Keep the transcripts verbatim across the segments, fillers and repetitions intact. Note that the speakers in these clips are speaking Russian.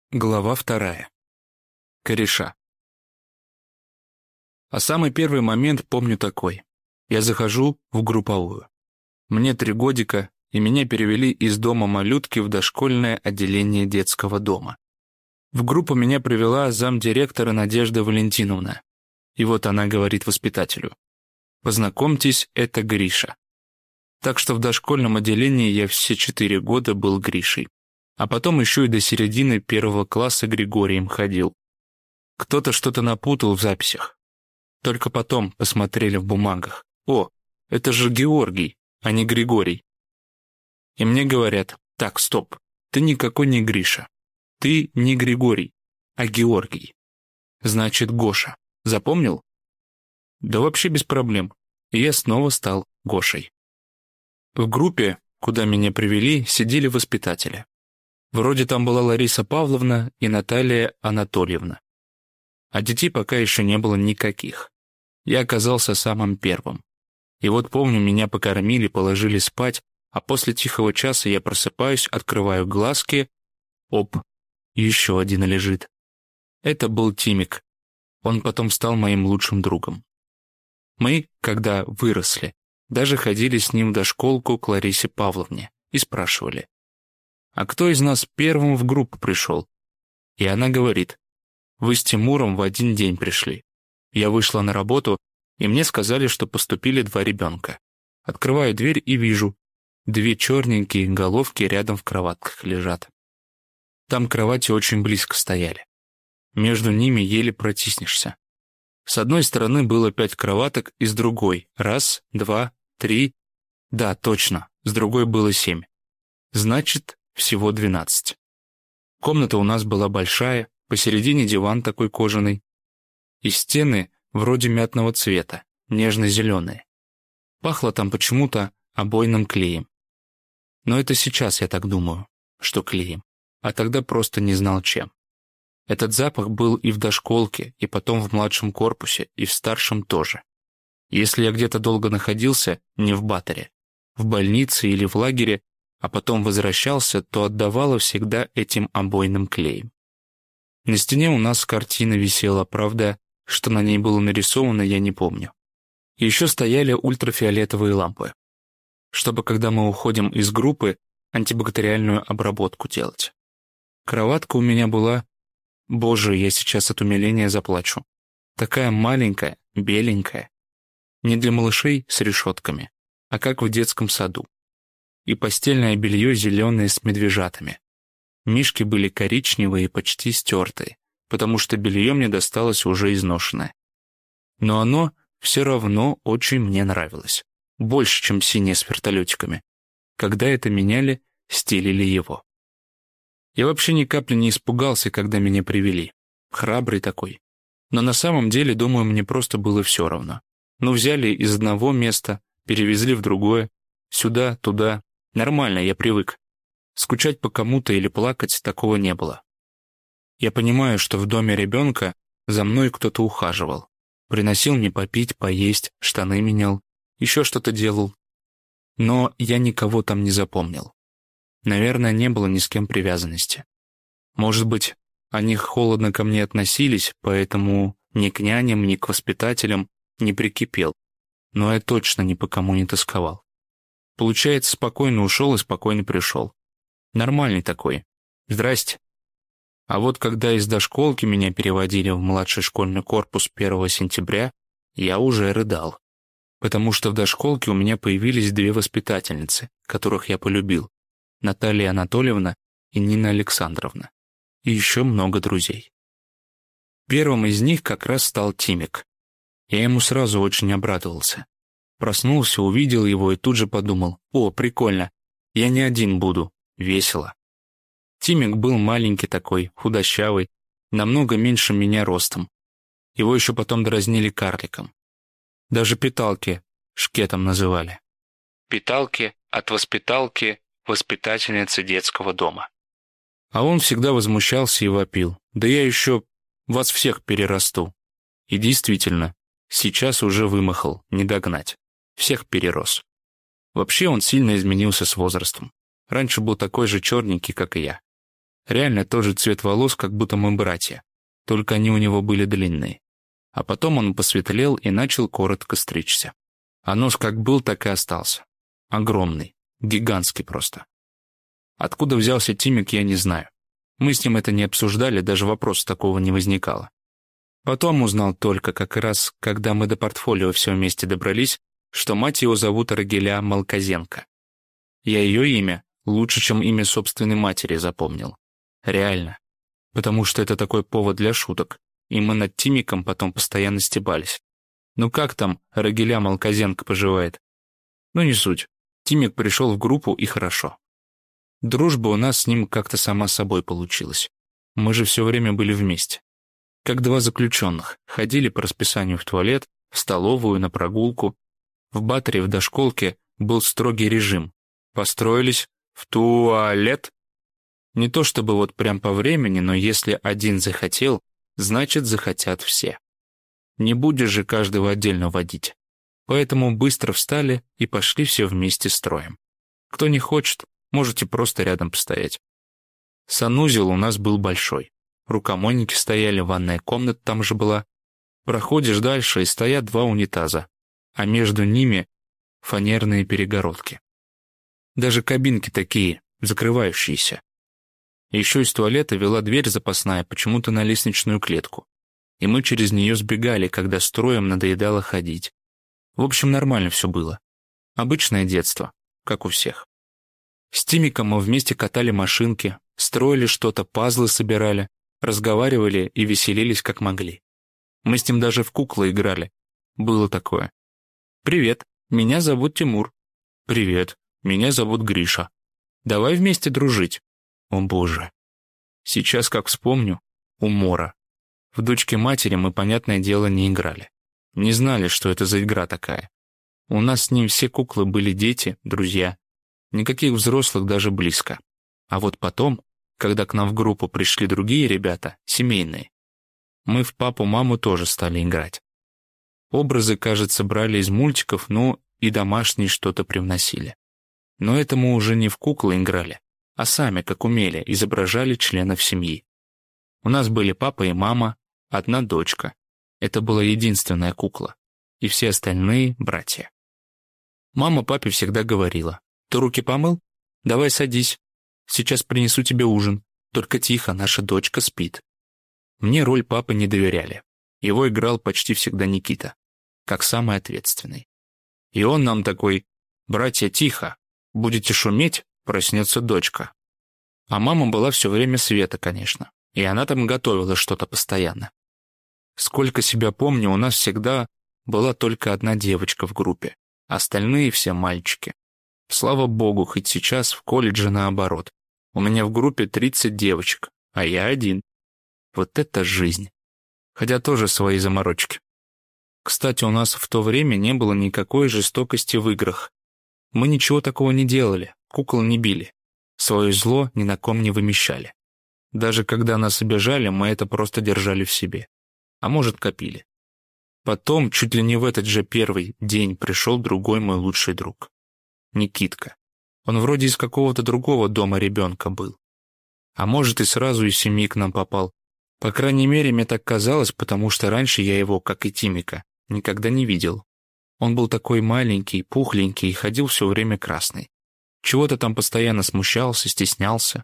Глава вторая. Кореша. А самый первый момент помню такой. Я захожу в групповую. Мне три годика, и меня перевели из дома малютки в дошкольное отделение детского дома. В группу меня привела замдиректора Надежда Валентиновна. И вот она говорит воспитателю: «Познакомьтесь, это Гриша». Так что в дошкольном отделении я все четыре года был Гришей. А потом еще и до середины первого класса Григорием ходил. Кто-то что-то напутал в записях. Только потом посмотрели в бумагах. О, это же Георгий, а не Григорий. И мне говорят: так, стоп, ты никакой не Гриша. Ты не Григорий, а Георгий. Значит, Гоша. Запомнил? Да вообще без проблем. И я снова стал Гошей. В группе, куда меня привели, сидели воспитатели. Вроде там была Лариса Павловна и Наталья Анатольевна. А детей пока еще не было никаких. Я оказался самым первым. И вот помню, меня покормили, положили спать, а после тихого часа я просыпаюсь, открываю глазки. Оп, еще один лежит. Это был Тимик. Он потом стал моим лучшим другом. Мы, когда выросли, даже ходили с ним в дошколку к Ларисе Павловне и спрашивали: «А кто из нас первым в группу пришел?» И она говорит: «Вы с Тимуром в один день пришли». Я вышла на работу, и мне сказали, что поступили два ребенка. Открываю дверь и вижу: две черненькие головки рядом в кроватках лежат. Там кровати очень близко стояли. Между ними еле протиснешься. С одной стороны было пять кроваток, и с другой — раз, два, три. Да, точно, с другой было семь. Значит, всего двенадцать. Комната у нас была большая, посередине диван такой кожаный. И стены вроде мятного цвета, нежно-зеленые. Пахло там почему-то обойным клеем. Но это сейчас я так думаю, что клеем, а тогда просто не знал чем. Этот запах был и в дошколке, и потом в младшем корпусе, и в старшем тоже. Если я где-то долго находился, не в батаре, в больнице или в лагере, а потом возвращался, то отдавало всегда этим обойным клеем. На стене у нас картина висела, правда, что на ней было нарисовано, я не помню. Еще стояли ультрафиолетовые лампы, чтобы, когда мы уходим из группы, антибактериальную обработку делать. Кроватка у меня была... Боже, я сейчас от умиления заплачу. Такая маленькая, беленькая. Не для малышей с решетками, а как в детском саду. И постельное белье зеленое с медвежатами. Мишки были коричневые и почти стертые, потому что белье мне досталось уже изношенное. Но оно все равно очень мне нравилось. Больше, чем синее с вертолетиками. Когда это меняли, стелили его. Я вообще ни капли не испугался, когда меня привели. Храбрый такой. Но на самом деле, думаю, мне просто было все равно. Ну, взяли из одного места, перевезли в другое, сюда, туда. Нормально, я привык. Скучать по кому-то или плакать такого не было. Я понимаю, что в доме ребенка за мной кто-то ухаживал. Приносил мне попить, поесть, штаны менял, еще что-то делал. Но я никого там не запомнил. Наверное, не было ни с кем привязанности. Может быть, они холодно ко мне относились, поэтому ни к няням, ни к воспитателям не прикипел. Но я точно ни по кому не тосковал. Получается, спокойно ушел и спокойно пришел. Нормальный такой. Здрасте. А вот когда из дошколки меня переводили в младший школьный корпус первого сентября, я уже рыдал. Потому что в дошколке у меня появились две воспитательницы, которых я полюбил. Наталья Анатольевна и Нина Александровна. И еще много друзей. Первым из них как раз стал Тимик. Я ему сразу очень обрадовался. Проснулся, увидел его и тут же подумал: «О, прикольно, я не один буду, весело». Тимик был маленький такой, худощавый, намного меньше меня ростом. Его еще потом дразнили карликом. Даже питалки шкетом называли. Питалки от воспиталки воспитательницы детского дома. А он всегда возмущался и вопил: «Да я еще вас всех перерасту». И действительно, сейчас уже вымахал, не догнать. Всех перерос. Вообще он сильно изменился с возрастом. Раньше был такой же черненький, как и я. Реально тот же цвет волос, как будто мы братья. Только они у него были длинные. А потом он посветлел и начал коротко стричься. А нос как был, так и остался. Огромный, гигантский просто. Откуда взялся Тимик, я не знаю. Мы с ним это не обсуждали, даже вопроса такого не возникало. Потом узнал только, как раз, когда мы до портфолио все вместе добрались, что мать его зовут Рагиля Малказенко. Я ее имя лучше, чем имя собственной матери запомнил. Реально. Потому что это такой повод для шуток, и мы над Тимиком потом постоянно стебались. Ну как там Рагиля Малказенко поживает? Ну не суть. Тимик пришел в группу, и хорошо. Дружба у нас с ним как-то сама собой получилась. Мы же все время были вместе. Как два заключенных, ходили по расписанию в туалет, в столовую, на прогулку. В батаре в дошколке был строгий режим. Построились в туалет. Не то чтобы вот прям по времени, но если один захотел, значит захотят все. Не будешь же каждого отдельно водить. Поэтому быстро встали и пошли все вместе строем. Кто не хочет, можете просто рядом постоять. Санузел у нас был большой. Рукомойники стояли, ванная комната там же была. Проходишь дальше, и стоят два унитаза, а между ними фанерные перегородки. Даже кабинки такие, закрывающиеся. Еще из туалета вела дверь запасная почему-то на лестничную клетку. И мы через нее сбегали, когда строем надоедало ходить. В общем, нормально все было. Обычное детство, как у всех. С Тимиком мы вместе катали машинки, строили что-то, пазлы собирали, разговаривали и веселились как могли. Мы с ним даже в куклы играли. Было такое. «Привет, меня зовут Тимур». «Привет, меня зовут Гриша. Давай вместе дружить». О боже. Сейчас, как вспомню, умора. В дочки матери мы, понятное дело, не играли. Не знали, что это за игра такая. У нас с ним все куклы были дети, друзья. Никаких взрослых даже близко. А вот потом, когда к нам в группу пришли другие ребята, семейные, мы в папу-маму тоже стали играть. Образы, кажется, брали из мультиков, ну и домашние что-то привносили. Но это мы уже не в куклы играли, а сами, как умели, изображали членов семьи. У нас были папа и мама, одна дочка. Это была единственная кукла. И все остальные — братья. Мама папе всегда говорила: «Ты руки помыл? Давай садись. Сейчас принесу тебе ужин. Только тихо, наша дочка спит». Мне роль папы не доверяли. Его играл почти всегда Никита, как самый ответственный. И он нам такой: «Братья, тихо. Будете шуметь, проснется дочка». А мама была все время Света, конечно. И она там готовила что-то постоянно. Сколько себя помню, у нас всегда была только одна девочка в группе. Остальные все мальчики. Слава богу, хоть сейчас в колледже наоборот. У меня в группе тридцать девочек, а я один. Вот это жизнь. Хотя тоже свои заморочки. Кстати, у нас в то время не было никакой жестокости в играх. Мы ничего такого не делали, кукол не били. Свое зло ни на ком не вымещали. Даже когда нас обижали, мы это просто держали в себе. А может, копили. Потом, чуть ли не в этот же первый день, пришел другой мой лучший друг. Никитка. Он вроде из какого-то другого дома ребенка был. А может, и сразу из семьи к нам попал. По крайней мере, мне так казалось, потому что раньше я его, как и Тимика, никогда не видел. Он был такой маленький, пухленький и ходил все время красный. Чего-то там постоянно смущался, стеснялся.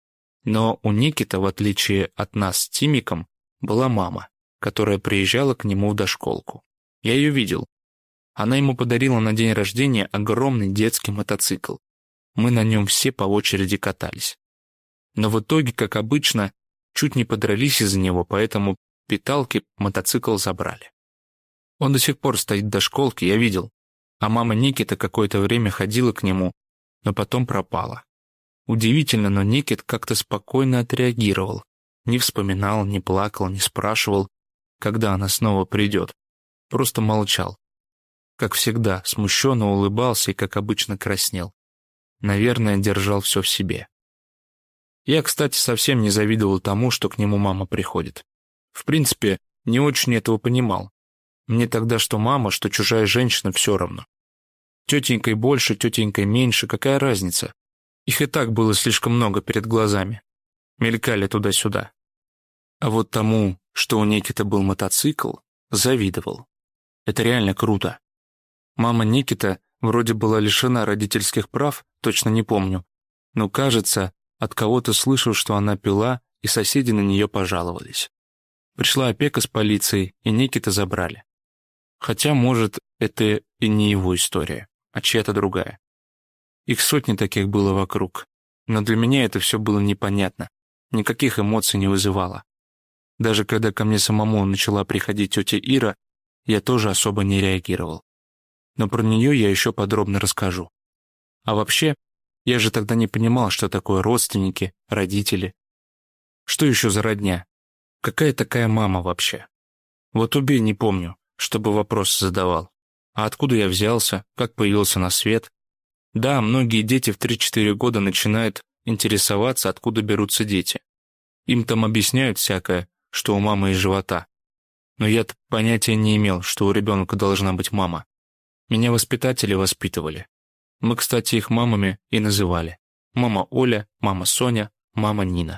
Но у Никиты, в отличие от нас с Тимиком, была мама, которая приезжала к нему в дошколку. Я ее видел. Она ему подарила на день рождения огромный детский мотоцикл. Мы на нем все по очереди катались. Но в итоге, как обычно, чуть не подрались из-за него, поэтому питалки мотоцикл забрали. Он до сих пор стоит в дошколке, я видел. А мама Никита какое-то время ходила к нему, но потом пропала. Удивительно, но Никит как-то спокойно отреагировал. Не вспоминал, не плакал, не спрашивал, когда она снова придет. Просто молчал. Как всегда, смущенно улыбался и, как обычно, краснел. Наверное, держал все в себе. Я, кстати, совсем не завидовал тому, что к нему мама приходит. В принципе, не очень этого понимал. Мне тогда что мама, что чужая женщина все равно. Тетенькой больше, тетенькой меньше, какая разница? Их и так было слишком много перед глазами. мелькали туда-сюда. А вот тому, что у Никиты был мотоцикл, завидовал. Это реально круто. Мама Никита вроде была лишена родительских прав, точно не помню, но, кажется, от кого-то слышал, что она пила, и соседи на нее пожаловались. Пришла опека с полицией, и Никита забрали. Хотя, может, это и не его история, а чья-то другая. Их сотни таких было вокруг, но для меня это все было непонятно, никаких эмоций не вызывало. Даже когда ко мне самому начала приходить тетя Ира, я тоже особо не реагировал. Но про нее я еще подробно расскажу. А вообще, я же тогда не понимал, что такое родственники, родители. Что еще за родня? Какая такая мама вообще? Вот убей, не помню, чтобы вопрос задавал. А откуда я взялся, как появился на свет? Да, многие дети в три-четыре года начинают интересоваться, откуда берутся дети. Им там объясняют всякое, что у мамы из живота. Но я-то понятия не имел, что у ребенка должна быть мама. Меня воспитатели воспитывали. Мы, кстати, их мамами и называли. Мама Оля, мама Соня, мама Нина.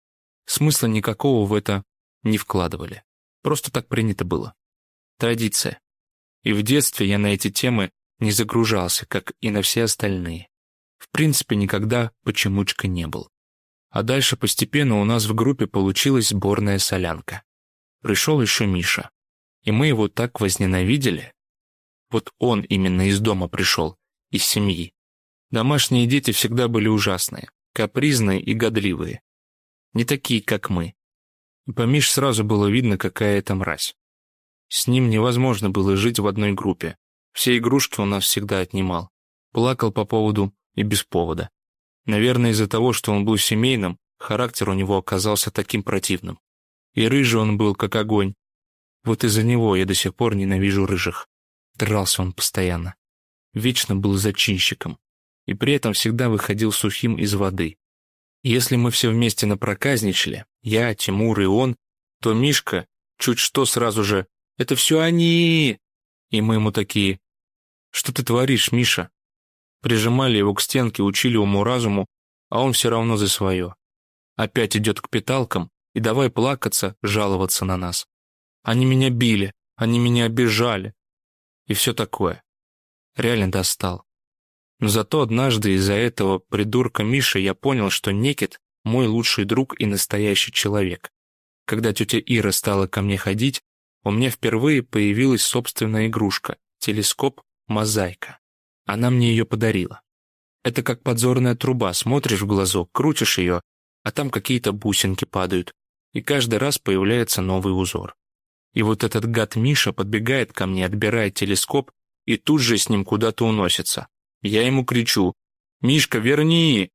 Смысла никакого в это не вкладывали. Просто так принято было. Традиция. И в детстве я на эти темы не загружался, как и на все остальные. В принципе, никогда почемучка не был. А дальше постепенно у нас в группе получилась сборная солянка. Пришел еще Миша. И мы его так возненавидели. Вот он именно из дома пришел, из семьи. Домашние дети всегда были ужасные, капризные и годливые. Не такие, как мы. И по Мише сразу было видно, какая это мразь. С ним невозможно было жить в одной группе. Все игрушки у нас всегда отнимал. Плакал по поводу и без повода. Наверное, из-за того, что он был семейным, характер у него оказался таким противным. И рыжий он был, как огонь. Вот из-за него я до сих пор ненавижу рыжих. Дрался он постоянно. Вечно был зачинщиком. И при этом всегда выходил сухим из воды. Если мы все вместе напроказничали, я, Тимур и он, то Мишка чуть что сразу же «Это все они!» И мы ему такие «Что ты творишь, Миша?» Прижимали его к стенке, учили уму-разуму, а он все равно за свое. Опять идет к питалкам и давай плакаться, жаловаться на нас. Они меня били, они меня обижали. И все такое. Реально достал. Но зато однажды из-за этого придурка Миши я понял, что Никит – мой лучший друг и настоящий человек. Когда тетя Ира стала ко мне ходить, у меня впервые появилась собственная игрушка – телескоп «Мозаика». Она мне ее подарила. Это как подзорная труба, смотришь в глазок, крутишь ее, а там какие-то бусинки падают, и каждый раз появляется новый узор. И вот этот гад Миша подбегает ко мне, отбирает телескоп, и тут же с ним куда-то уносится. Я ему кричу «Мишка, верни!»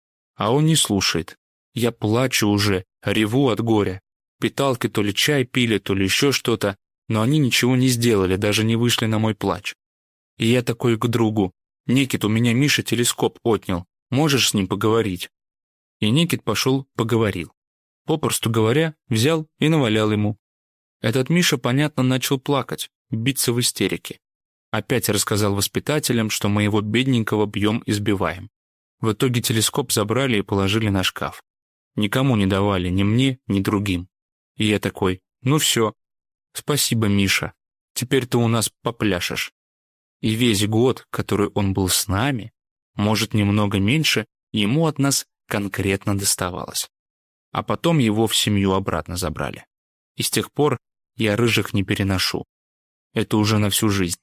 А он не слушает. Я плачу уже, реву от горя. Питалки то ли чай пили, то ли еще что-то, но они ничего не сделали, даже не вышли на мой плач. И я такой к другу «Никит, у меня Миша телескоп отнял, можешь с ним поговорить?» И Никит пошел поговорил. Попросту говоря, взял и навалял ему. Этот Миша, понятно, начал плакать, биться в истерике. Опять рассказал воспитателям, что мы его бедненького бьем и сбиваем. В итоге телескоп забрали и положили на шкаф. Никому не давали, ни мне, ни другим. И я такой, ну все, спасибо, Миша, теперь ты у нас попляшешь. И весь год, который он был с нами, может, немного меньше, ему от нас конкретно доставалось. А потом его в семью обратно забрали. И с тех пор я рыжих не переношу. Это уже на всю жизнь.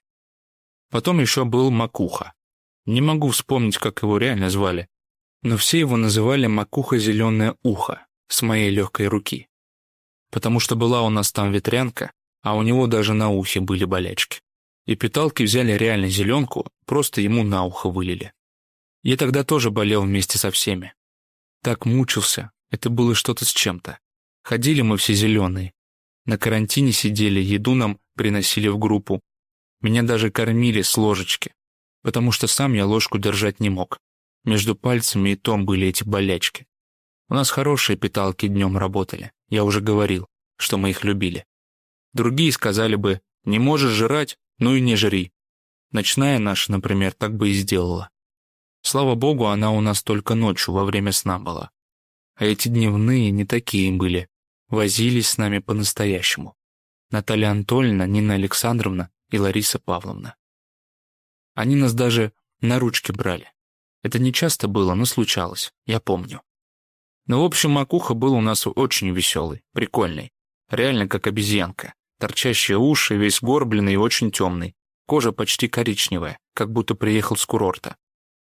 Потом еще был Макуха. Не могу вспомнить, как его реально звали, но все его называли Макуха Зеленое Ухо с моей легкой руки. Потому что была у нас там ветрянка, а у него даже на ухе были болячки. И питалки взяли реально зеленку, просто ему на ухо вылили. Я тогда тоже болел вместе со всеми. Так мучился, это было что-то с чем-то. Ходили мы все зеленые. На карантине сидели, еду нам приносили в группу. Меня даже кормили с ложечки, потому что сам я ложку держать не мог. Между пальцами и том были эти болячки. У нас хорошие питалки днем работали, я уже говорил, что мы их любили. Другие сказали бы, не можешь жрать, ну и не жри. Ночная наша, например, так бы и сделала. Слава богу, она у нас только ночью во время сна была. А эти дневные не такие были. Возились с нами по-настоящему. Наталья Анатольевна, Нина Александровна и Лариса Павловна. Они нас даже на ручки брали. Это не часто было, но случалось, я помню. Но, в общем, Макуха был у нас очень веселый, прикольный. Реально как обезьянка. Торчащие уши, весь горбленный и очень темный. Кожа почти коричневая, как будто приехал с курорта.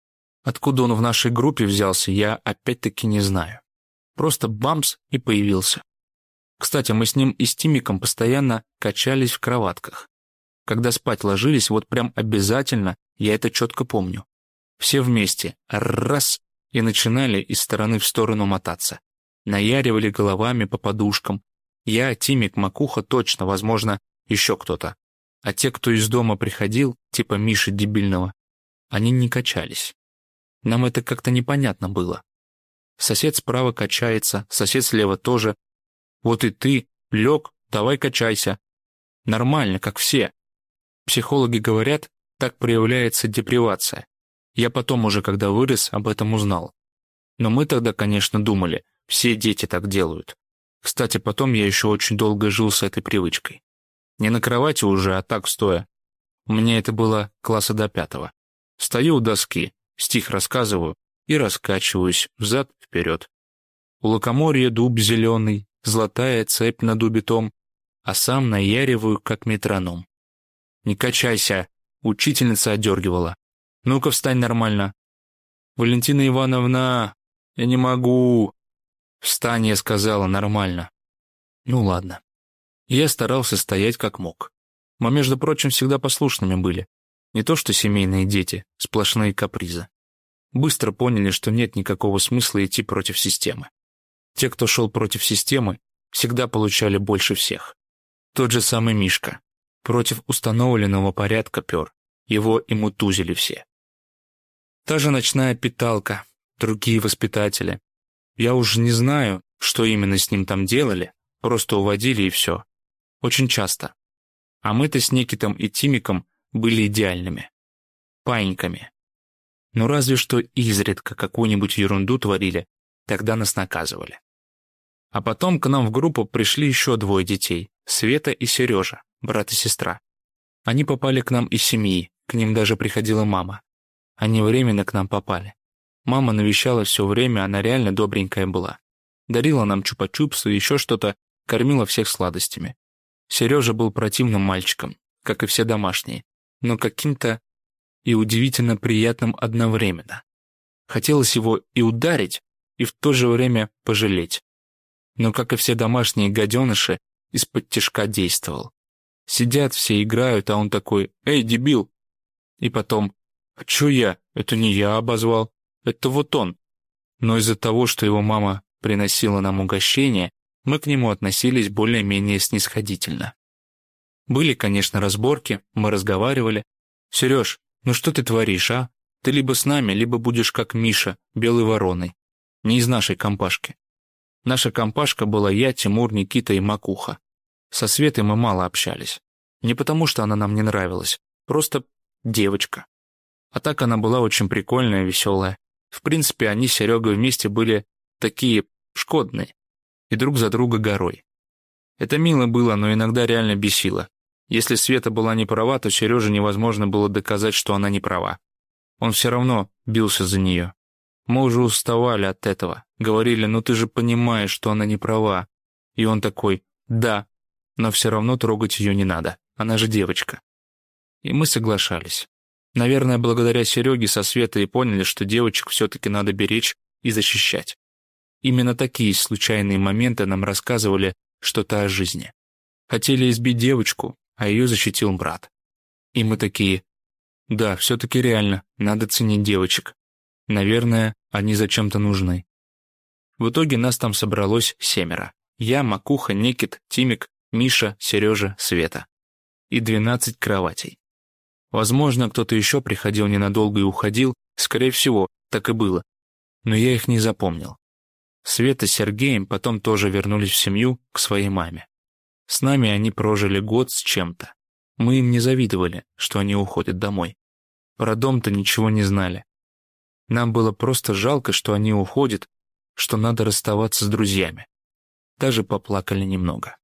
Откуда он в нашей группе взялся, я опять-таки не знаю. Просто бамс и появился. Кстати, мы с ним и с Тимиком постоянно качались в кроватках. Когда спать ложились, вот прям обязательно, я это четко помню. Все вместе, раз, и начинали из стороны в сторону мотаться. Наяривали головами по подушкам. Я, Тимик, Макуха точно, возможно, еще кто-то. А те, кто из дома приходил, типа Миши дебильного, они не качались. Нам это как-то непонятно было. Сосед справа качается, сосед слева тоже. Вот и ты, лег, давай качайся. Нормально, как все. Психологи говорят, так проявляется депривация. Я потом уже, когда вырос, об этом узнал. Но мы тогда, конечно, думали, все дети так делают. Кстати, потом я еще очень долго жил с этой привычкой. Не на кровати уже, а так стоя. У меня это было класса до пятого. Стою у доски, стих рассказываю и раскачиваюсь взад-вперед. У лукоморья дуб зеленый, золотая цепь на дубе том, а сам наяриваю, как метроном. «Не качайся!» — учительница одергивала. «Ну-ка, встань нормально!» «Валентина Ивановна, я не могу!» «Встань!» — я сказала, нормально. Ну ладно. Я старался стоять как мог. Мы, между прочим, всегда послушными были. Не то что семейные дети, сплошные капризы. Быстро поняли, что нет никакого смысла идти против системы. Те, кто шел против системы, всегда получали больше всех. Тот же самый Мишка. Против установленного порядка пер. Его и мутузили все. Та же ночная питалка, другие воспитатели. Я уж не знаю, что именно с ним там делали, просто уводили и все. Очень часто. А мы-то с Никитом и Тимиком были идеальными. Паиньками. Но разве что изредка какую-нибудь ерунду творили, тогда нас наказывали. А потом к нам в группу пришли еще двое детей, Света и Сережа, брат и сестра. Они попали к нам из семьи, к ним даже приходила мама. Они временно к нам попали. Мама навещала все время, она реально добренькая была. Дарила нам чупа-чупсы и еще что-то, кормила всех сладостями. Сережа был противным мальчиком, как и все домашние, но каким-то и удивительно приятным одновременно. Хотелось его и ударить, и в то же время пожалеть. Но, как и все домашние гаденыши, из-под тишка действовал. Сидят все, играют, а он такой: «Эй, дебил!» И потом: «А чё я? Это не я обозвал, это вот он». Но из-за того, что его мама приносила нам угощение, мы к нему относились более-менее снисходительно. Были, конечно, разборки, мы разговаривали. «Сереж, ну что ты творишь, а? Ты либо с нами, либо будешь как Миша, белой вороной. Не из нашей компашки». Наша компашка была я, Тимур, Никита и Макуха. Со Светой мы мало общались. Не потому, что она нам не нравилась, просто девочка. А так она была очень прикольная, веселая. В принципе, они с Серегой вместе были такие шкодные. И друг за друга горой. Это мило было, но иногда реально бесило. Если Света была не права, то Сереже невозможно было доказать, что она не права. Он все равно бился за нее. Мы уже уставали от этого. Говорили: «Ну ты же понимаешь, что она не права». И он такой: «Да, но все равно трогать ее не надо. Она же девочка». И мы соглашались. Наверное, благодаря Сереге со Светой и поняли, что девочек все-таки надо беречь и защищать. Именно такие случайные моменты нам рассказывали что-то о жизни. Хотели избить девочку, а ее защитил брат. И мы такие: да, все-таки реально, надо ценить девочек. Наверное, они зачем-то нужны. В итоге нас там собралось семеро. Я, Макуха, Никит, Тимик, Миша, Сережа, Света. И двенадцать кроватей. Возможно, кто-то еще приходил ненадолго и уходил, скорее всего, так и было. Но я их не запомнил. Света с Сергеем потом тоже вернулись в семью, к своей маме. С нами они прожили год с чем-то. Мы им не завидовали, что они уходят домой. Про дом-то ничего не знали. Нам было просто жалко, что они уходят, что надо расставаться с друзьями. Даже поплакали немного.